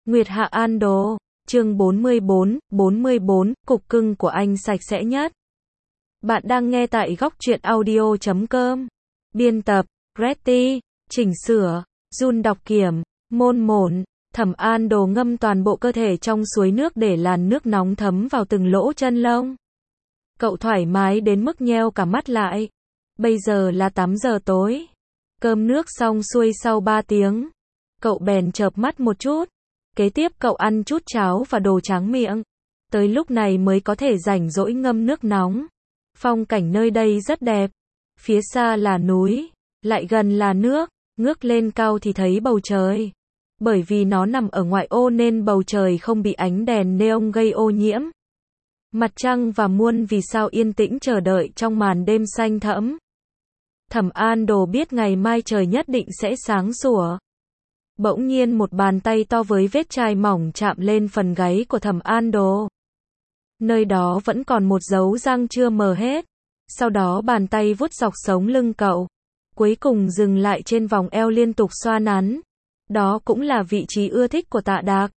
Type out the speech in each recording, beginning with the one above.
Nguyệt Hạ An Đồ, chương 44, cục cưng của anh sạch sẽ nhất. Bạn đang nghe tại góc truyện audio.com. Biên tập, Gretty, chỉnh sửa, Jun đọc kiểm, môn mổn, Thẩm An Đồ ngâm toàn bộ cơ thể trong suối nước để làn nước nóng thấm vào từng lỗ chân lông. Cậu thoải mái đến mức nheo cả mắt lại. Bây giờ là 8 giờ tối. Cơm nước xong xuôi sau 3 tiếng. Cậu bèn chợp mắt một chút. Kế tiếp cậu ăn chút cháo và đồ tráng miệng. Tới lúc này mới có thể rảnh rỗi ngâm nước nóng. Phong cảnh nơi đây rất đẹp. Phía xa là núi, lại gần là nước, ngước lên cao thì thấy bầu trời. Bởi vì nó nằm ở ngoại ô nên bầu trời không bị ánh đèn neon gây ô nhiễm. Mặt trăng và muôn vì sao yên tĩnh chờ đợi trong màn đêm xanh thẫm. Thẩm An Đồ biết ngày mai trời nhất định sẽ sáng sủa. Bỗng nhiên một bàn tay to với vết chai mỏng chạm lên phần gáy của Thẩm An Đồ. Nơi đó vẫn còn một dấu răng chưa mờ hết. Sau đó bàn tay vuốt dọc sống lưng cậu. Cuối cùng dừng lại trên vòng eo liên tục xoa nắn. Đó cũng là vị trí ưa thích của Tạ Đạc.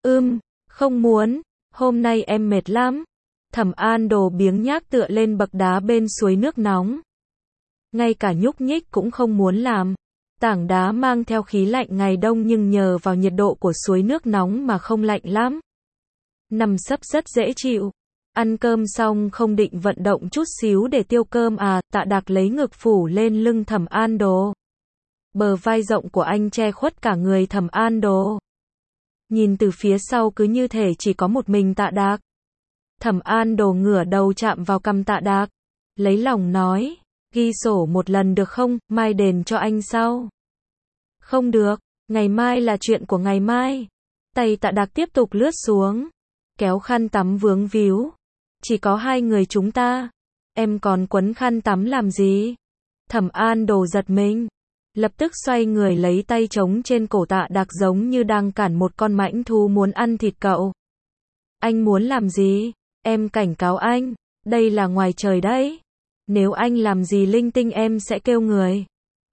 Không muốn, hôm nay em mệt lắm. Thẩm An Đồ biếng nhác tựa lên bậc đá bên suối nước nóng. Ngay cả nhúc nhích cũng không muốn làm. Tảng đá mang theo khí lạnh ngày đông nhưng nhờ vào nhiệt độ của suối nước nóng mà không lạnh lắm. Nằm sấp rất dễ chịu. Ăn cơm xong không định vận động chút xíu để tiêu cơm à, Tạ Đạc lấy ngực phủ lên lưng Thẩm An Đồ. Bờ vai rộng của anh che khuất cả người Thẩm An Đồ. Nhìn từ phía sau cứ như thể chỉ có một mình Tạ Đạc. Thẩm An Đồ ngửa đầu chạm vào cằm Tạ Đạc. Lấy lòng nói, ghi sổ một lần được không, mai đền cho anh sau. Không được, ngày mai là chuyện của ngày mai. Tay Tạ Đạc tiếp tục lướt xuống. Kéo khăn tắm vướng víu. Chỉ có hai người chúng ta. Em còn quấn khăn tắm làm gì? Thẩm An Đồ giật mình. Lập tức xoay người lấy tay trống trên cổ Tạ Đạc giống như đang cản một con mãnh thú muốn ăn thịt cậu. Anh muốn làm gì? Em cảnh cáo anh. Đây là ngoài trời đấy. Nếu anh làm gì linh tinh em sẽ kêu người.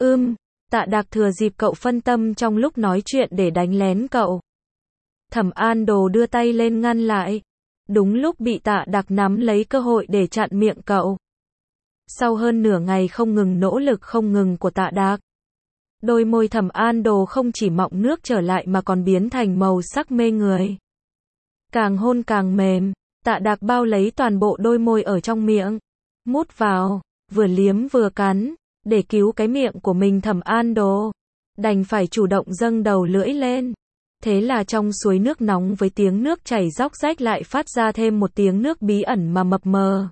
Tạ Đạc thừa dịp cậu phân tâm trong lúc nói chuyện để đánh lén cậu. Thẩm An Đồ đưa tay lên ngăn lại. Đúng lúc bị Tạ Đạc nắm lấy cơ hội để chặn miệng cậu. Sau hơn nửa ngày không ngừng nỗ lực không ngừng của Tạ Đạc, đôi môi Thẩm An Đồ không chỉ mọng nước trở lại mà còn biến thành màu sắc mê người. Càng hôn càng mềm, Tạ Đạc bao lấy toàn bộ đôi môi ở trong miệng. Mút vào, vừa liếm vừa cắn. Để cứu cái miệng của mình Thẩm An Đồ đành phải chủ động dâng đầu lưỡi lên. Thế là trong suối nước nóng với tiếng nước chảy róc rách lại phát ra thêm một tiếng nước bí ẩn mà mập mờ.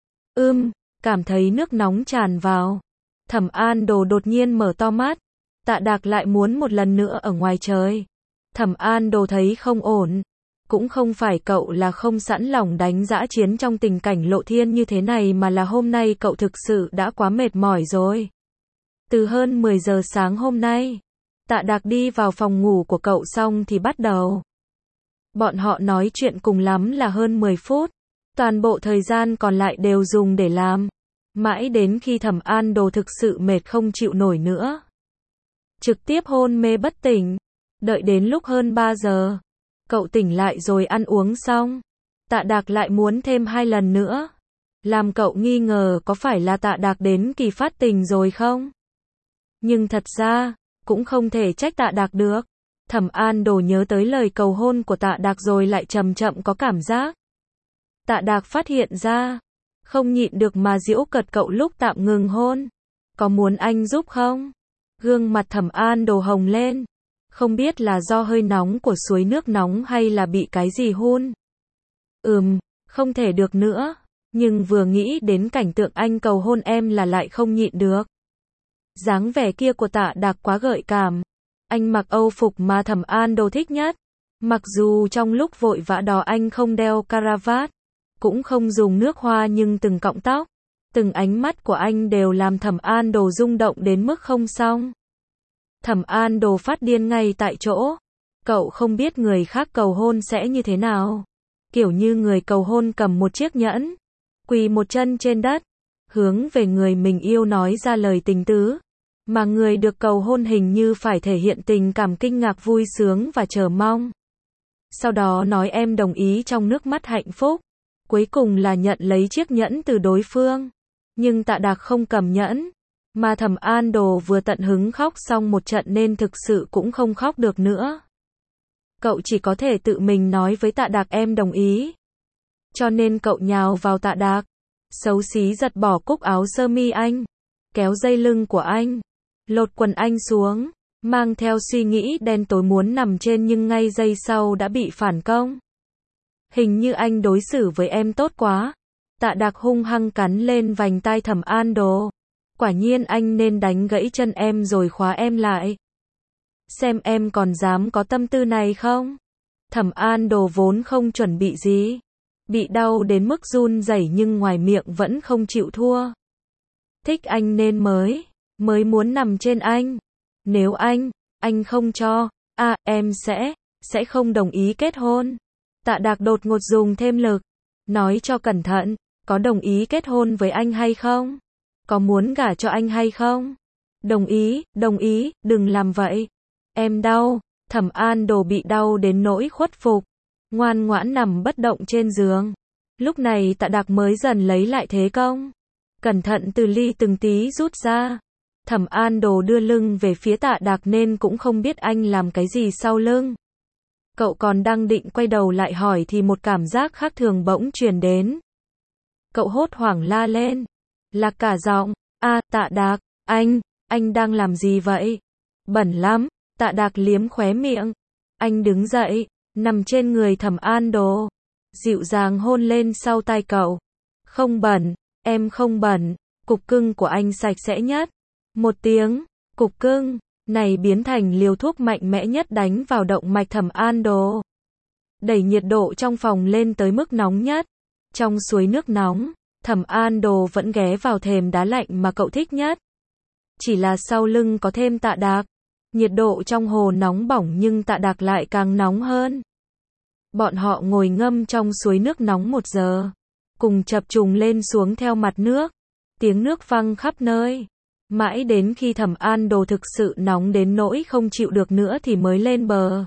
Cảm thấy nước nóng tràn vào. Thẩm An Đồ đột nhiên mở to mắt. Tạ Đạc lại muốn một lần nữa ở ngoài trời. Thẩm An Đồ thấy không ổn. Cũng không phải cậu là không sẵn lòng đánh dã chiến trong tình cảnh lộ thiên như thế này mà là hôm nay cậu thực sự đã quá mệt mỏi rồi. Từ hơn 10 giờ sáng hôm nay, Tạ Đạc đi vào phòng ngủ của cậu xong thì bắt đầu. Bọn họ nói chuyện cùng lắm là hơn 10 phút. Toàn bộ thời gian còn lại đều dùng để làm. Mãi đến khi Thẩm An Đồ thực sự mệt không chịu nổi nữa. Trực tiếp hôn mê bất tỉnh. Đợi đến lúc hơn 3 giờ. Cậu tỉnh lại rồi ăn uống xong. Tạ Đạc lại muốn thêm 2 lần nữa. Làm cậu nghi ngờ có phải là Tạ Đạc đến kỳ phát tình rồi không? Nhưng thật ra, cũng không thể trách Tạ Đạc được. Thẩm An Đồ nhớ tới lời cầu hôn của Tạ Đạc rồi lại chậm chậm có cảm giác. Tạ Đạc phát hiện ra, không nhịn được mà giễu cợt cậu lúc tạm ngừng hôn. Có muốn anh giúp không? Gương mặt Thẩm An Đồ hồng lên. Không biết là do hơi nóng của suối nước nóng hay là bị cái gì hun. Không thể được nữa. Nhưng vừa nghĩ đến cảnh tượng anh cầu hôn em là lại không nhịn được. Dáng vẻ kia của Tạ Đạc quá gợi cảm. Anh mặc Âu phục mà Thẩm An Đồ thích nhất. Mặc dù trong lúc vội vã đó anh không đeo caravat, cũng không dùng nước hoa nhưng từng cọng tóc, từng ánh mắt của anh đều làm Thẩm An Đồ rung động đến mức không xong. Thẩm An Đồ phát điên ngay tại chỗ. Cậu không biết người khác cầu hôn sẽ như thế nào. Kiểu như người cầu hôn cầm một chiếc nhẫn, quỳ một chân trên đất, hướng về người mình yêu nói ra lời tình tứ. Mà người được cầu hôn hình như phải thể hiện tình cảm kinh ngạc vui sướng và chờ mong. Sau đó nói em đồng ý trong nước mắt hạnh phúc. Cuối cùng là nhận lấy chiếc nhẫn từ đối phương. Nhưng Tạ Đạc không cầm nhẫn. Mà Thẩm An Đồ vừa tận hứng khóc xong một trận nên thực sự cũng không khóc được nữa. Cậu chỉ có thể tự mình nói với Tạ Đạc em đồng ý. Cho nên cậu nhào vào Tạ Đạc. Xấu xí giật bỏ cúc áo sơ mi anh. Kéo dây lưng của anh. Lột quần anh xuống. Mang theo suy nghĩ đen tối muốn nằm trên nhưng ngay giây sau đã bị phản công. Hình như anh đối xử với em tốt quá. Tạ Đạc hung hăng cắn lên vành tai Thẩm An Đồ. Quả nhiên anh nên đánh gãy chân em rồi khóa em lại. Xem em còn dám có tâm tư này không? Thẩm An Đồ vốn không chuẩn bị gì. Bị đau đến mức run rẩy nhưng ngoài miệng vẫn không chịu thua. Thích anh nên mới muốn nằm trên anh. Nếu anh không cho, em sẽ không đồng ý kết hôn. Tạ Đạc đột ngột dùng thêm lực. Nói cho cẩn thận, có đồng ý kết hôn với anh hay không? Có muốn gả cho anh hay không? Đồng ý, đừng làm vậy. Em đau. Thẩm An Đồ bị đau đến nỗi khuất phục. Ngoan ngoãn nằm bất động trên giường. Lúc này Tạ Đạc mới dần lấy lại thế công. Cẩn thận từ ly từng tí rút ra. Thẩm An Đồ đưa lưng về phía Tạ Đạc nên cũng không biết anh làm cái gì sau lưng. Cậu còn đang định quay đầu lại hỏi thì một cảm giác khác thường bỗng truyền đến. Cậu hốt hoảng la lên. Lạc cả giọng. Tạ Đạc, anh đang làm gì vậy? Bẩn lắm. Tạ Đạc liếm khóe miệng. Anh đứng dậy, nằm trên người Thẩm An Đồ. Dịu dàng hôn lên sau tai cậu. Không bẩn, em không bẩn. Cục cưng của anh sạch sẽ nhất. Một tiếng, cục cưng này biến thành liều thuốc mạnh mẽ nhất đánh vào động mạch Thẩm An Đồ. Đẩy nhiệt độ trong phòng lên tới mức nóng nhất. Trong suối nước nóng, Thẩm An Đồ vẫn ghé vào thềm đá lạnh mà cậu thích nhất. Chỉ là sau lưng có thêm Tạ Đạc. Nhiệt độ trong hồ nóng bỏng nhưng Tạ Đạc lại càng nóng hơn. Bọn họ ngồi ngâm trong suối nước nóng 1 giờ. Cùng chập trùng lên xuống theo mặt nước. Tiếng nước văng khắp nơi. Mãi đến khi Thẩm An Đồ thực sự nóng đến nỗi không chịu được nữa thì mới lên bờ.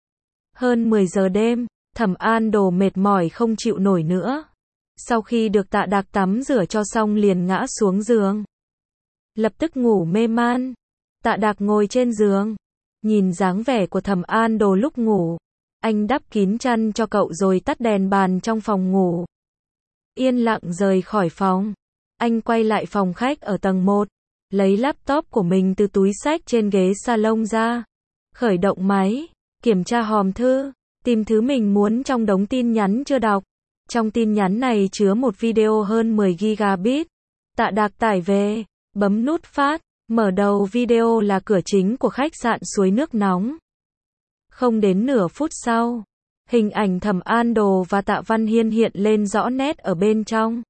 Hơn 10 giờ đêm, Thẩm An Đồ mệt mỏi không chịu nổi nữa. Sau khi được Tạ Đạc tắm rửa cho xong liền ngã xuống giường. Lập tức ngủ mê man. Tạ Đạc ngồi trên giường. Nhìn dáng vẻ của Thẩm An Đồ lúc ngủ. Anh đắp kín chăn cho cậu rồi tắt đèn bàn trong phòng ngủ. Yên lặng rời khỏi phòng. Anh quay lại phòng khách ở tầng 1. Lấy laptop của mình từ túi xách trên ghế salon ra. Khởi động máy. Kiểm tra hòm thư. Tìm thứ mình muốn trong đống tin nhắn chưa đọc. Trong tin nhắn này chứa một video hơn 10 gigabit. Tạ Đạc tải về. Bấm nút phát. Mở đầu video là cửa chính của khách sạn suối nước nóng. Không đến nửa phút sau, hình ảnh Thẩm An Đồ và Tạ Văn Hiên hiện lên rõ nét ở bên trong.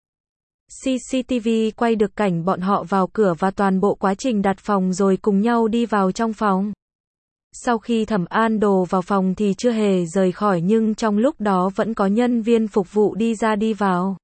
CCTV quay được cảnh bọn họ vào cửa và toàn bộ quá trình đặt phòng rồi cùng nhau đi vào trong phòng. Sau khi Thẩm An Đồ vào phòng thì chưa hề rời khỏi nhưng trong lúc đó vẫn có nhân viên phục vụ đi ra đi vào.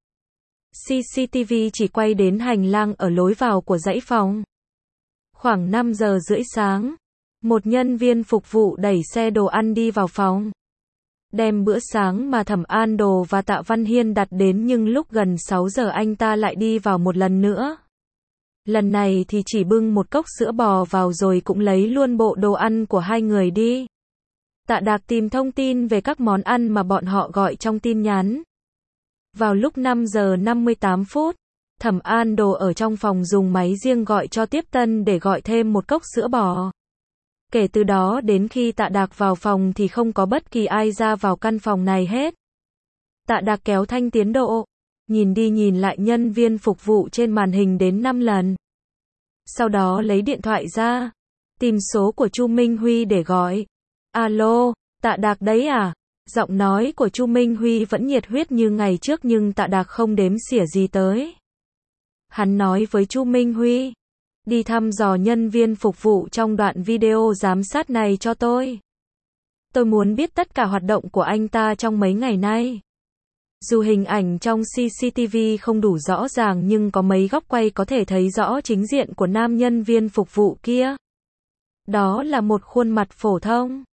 CCTV chỉ quay đến hành lang ở lối vào của dãy phòng. Khoảng 5 giờ rưỡi sáng, một nhân viên phục vụ đẩy xe đồ ăn đi vào phòng. Đem bữa sáng mà Thẩm An Đồ và Tạ Văn Hiên đặt đến nhưng lúc gần 6 giờ anh ta lại đi vào một lần nữa. Lần này thì chỉ bưng một cốc sữa bò vào rồi cũng lấy luôn bộ đồ ăn của hai người đi. Tạ Đạc tìm thông tin về các món ăn mà bọn họ gọi trong tin nhắn. Vào lúc 5 giờ 58 phút, Thẩm An Đồ ở trong phòng dùng máy riêng gọi cho tiếp tân để gọi thêm một cốc sữa bò. Kể từ đó đến khi Tạ Đạc vào phòng thì không có bất kỳ ai ra vào căn phòng này hết. Tạ Đạc kéo thanh tiến độ, nhìn đi nhìn lại nhân viên phục vụ trên màn hình đến 5 lần. Sau đó lấy điện thoại ra, tìm số của Chu Minh Huy để gọi. Alo, Tạ Đạc đấy à? Giọng nói của Chu Minh Huy vẫn nhiệt huyết như ngày trước nhưng Tạ Đạc không đếm xỉa gì tới. Hắn nói với Chu Minh Huy, đi thăm dò nhân viên phục vụ trong đoạn video giám sát này cho tôi. Tôi muốn biết tất cả hoạt động của anh ta trong mấy ngày nay. Dù hình ảnh trong CCTV không đủ rõ ràng nhưng có mấy góc quay có thể thấy rõ chính diện của nam nhân viên phục vụ kia. Đó là một khuôn mặt phổ thông,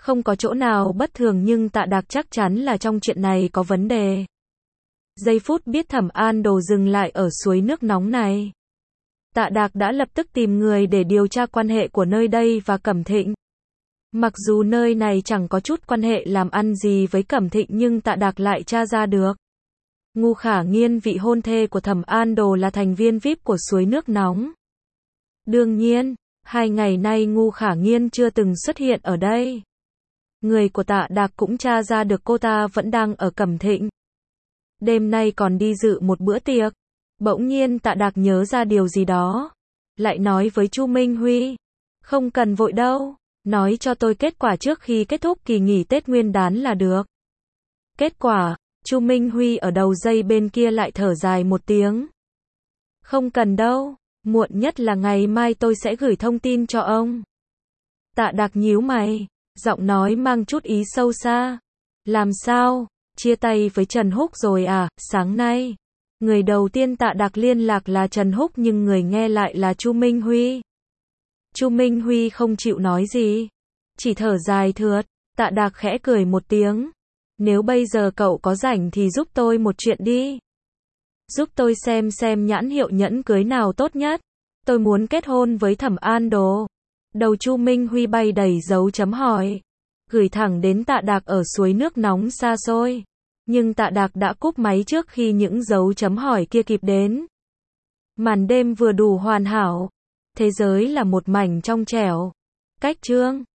Không có chỗ nào bất thường nhưng Tạ Đạc chắc chắn là trong chuyện này có vấn đề. Giây phút biết Thẩm An Đồ dừng lại ở suối nước nóng này, Tạ Đạc đã lập tức tìm người để điều tra quan hệ của nơi đây và Cẩm Thịnh. Mặc dù nơi này chẳng có chút quan hệ làm ăn gì với Cẩm Thịnh nhưng Tạ Đạc lại tra ra được. Ngu Khả Nghiên, vị hôn thê của Thẩm An Đồ, là thành viên VIP của suối nước nóng. Đương nhiên, 2 ngày nay Ngu Khả Nghiên chưa từng xuất hiện ở đây. Người của Tạ Đạc cũng tra ra được cô ta vẫn đang ở Cẩm Thịnh. Đêm nay còn đi dự một bữa tiệc. Bỗng nhiên Tạ Đạc nhớ ra điều gì đó. Lại nói với Chu Minh Huy. Không cần vội đâu. Nói cho tôi kết quả trước khi kết thúc kỳ nghỉ Tết Nguyên đán là được. Kết quả, Chu Minh Huy ở đầu dây bên kia lại thở dài một tiếng. Không cần đâu. Muộn nhất là ngày mai tôi sẽ gửi thông tin cho ông. Tạ Đạc nhíu mày. Giọng nói mang chút ý sâu xa. Làm sao? Chia tay với Trần Húc rồi à? Sáng nay, người đầu tiên Tạ Đạc liên lạc là Trần Húc nhưng người nghe lại là Chu Minh Huy. Chu Minh Huy không chịu nói gì, chỉ thở dài thượt. Tạ Đạc khẽ cười một tiếng. Nếu bây giờ cậu có rảnh thì giúp tôi một chuyện đi. Giúp tôi xem nhãn hiệu nhẫn cưới nào tốt nhất. Tôi muốn kết hôn với Thẩm An Đồ. Đầu Chu Minh Huy bay đầy dấu chấm hỏi. Gửi thẳng đến Tạ Đạc ở suối nước nóng xa xôi. Nhưng Tạ Đạc đã cúp máy trước khi những dấu chấm hỏi kia kịp đến. Màn đêm vừa đủ hoàn hảo. Thế giới là một mảnh trong trẻo. Cách chương